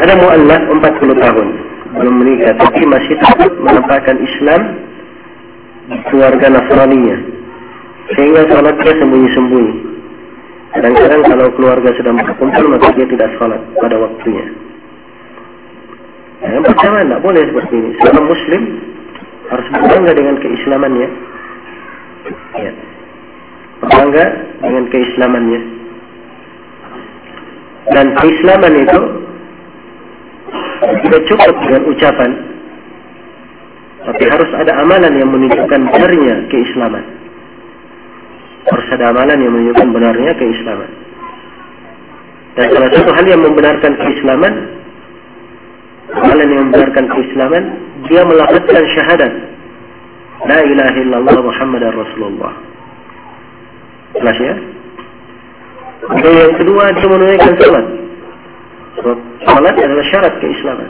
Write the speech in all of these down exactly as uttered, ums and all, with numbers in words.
Ada mu'allaf empat puluh tahun belum menikah, tapi masih takut menampakkan Islam di keluarga Nasraninya, sehingga sholatnya sembunyi-sembunyi. Kadang-kadang kalau keluarga sedang berkumpul, maka dia tidak sholat pada waktunya. Nah, yang pertama, tidak boleh seperti ini. Seorang Muslim harus berbangga dengan keislamannya. Ya. Berbangga dengan keislamannya. Dan keislaman itu tidak cukup dengan ucapan, tapi harus ada amalan yang menunjukkan benarnya keislaman. Harus ada amalan yang menunjukkan benarnya keislaman. Dan salah satu hal yang membenarkan keislaman, amalan yang membenarkan keislaman, dia melafazkan syahadat la ilaha illallah Muhammadar Rasulullah. Jelas ya? Dan yang kedua, dia menunaikan salat. Salat adalah syarat keislaman.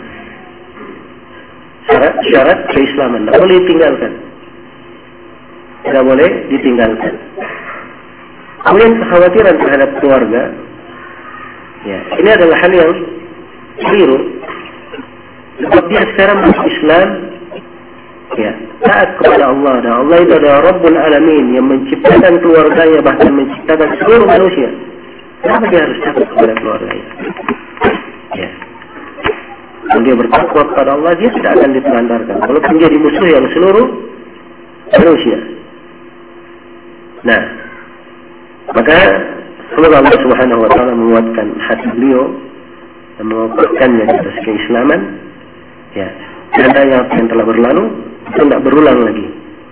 Syarat, syarat keislaman, tidak boleh ditinggalkan. Tidak boleh ditinggalkan. Kemudian kekhawatiran terhadap keluarga, ya, ini adalah hal yang keliru. Sebab dia sekarang masuk Islam, ya, taat kepada Allah. Dan Allah itu adalah Rabbul Alamin yang menciptakan keluarganya, bahkan menciptakan seluruh manusia. Kenapa dia harus takut kepada keluarganya? Ya. Kalau dia bertakwa kepada Allah, dia tidak akan ditelantarkan, walaupun dia musuh yang seluruh manusia. Nah, maka semoga Allah Subhanahu Wa Taala menguatkan hati beliau dan menguatkannya di atas keislaman. Ya, adanya apa yang telah berlalu itu tidak berulang lagi.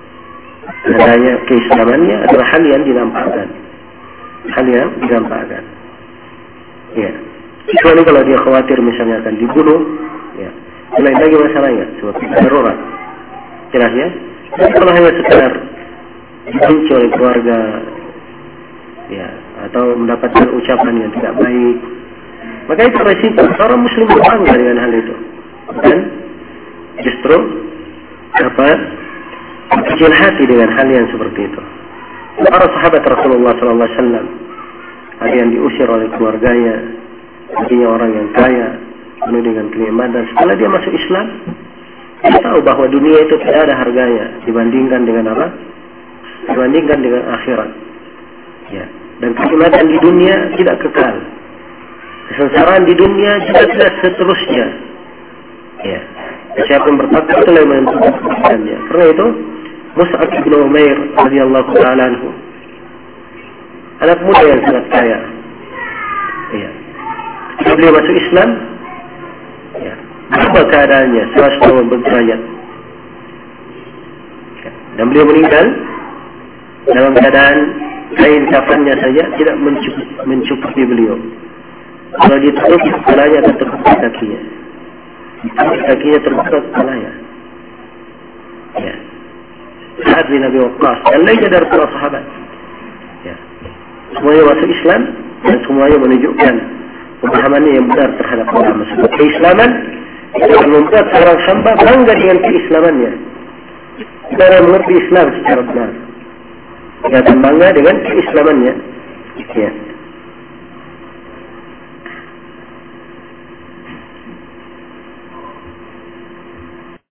Adanya keislamannya adalah hal yang dinampakkan, hal yang dinampakkan. Ya, kecuali kalau dia khawatir misalnya akan dibunuh, ya, lain lagi masalahnya, sebab darurat. Jelas ya? Tapi kalau hanya sekedar dibenci oleh keluarga, ya, atau mendapatkan ucapan yang tidak baik, maka itu resiko. Seorang Muslim berbangga dengan hal itu, dan justru apa kecil hati dengan hal yang seperti itu. Para sahabat Rasulullah Sallallahu Alaihi Wasallam ada yang diusir oleh keluarganya, artinya orang yang kaya, penuh dengan kenikmatan. Setelah dia masuk Islam, dia tahu bahwa dunia itu tidak ada harganya dibandingkan dengan apa? Dibandingkan dengan akhirat. Ya. Dan kenikmatan di dunia tidak kekal. Kesengsaraan di dunia juga tidak seterusnya. Ya. Siapa yang bertakwa itulah yang menentukan kehidupannya. Karena itu Mus'ab bin Umair radhiyallahu ta'ala anhu, anak muda yang sangat kaya. Ya. Ketika beliau masuk Islam, ya, berubah keadaannya seratus tahun berderajat. Ya. Dan beliau meninggal dalam keadaan kain kafannya saja tidak mencukupi, mencukupi beliau. Kalau ditutup kepalanya akan terbuka kakinya. Kakinya terbuka kepalanya. Ya. Sa'ad bin Abi Waqqas dan lainnya dari para sahabat. Ya. Semuanya masuk Islam dan semuanya menunjukkan pemahamannya yang benar terhadap agama. Sebab keislaman akan membuat seorang hamba bangga dengan keislamannya. Cara mengerti Islam secara benar. Dia akan bangga dengan keislamannya. Ya.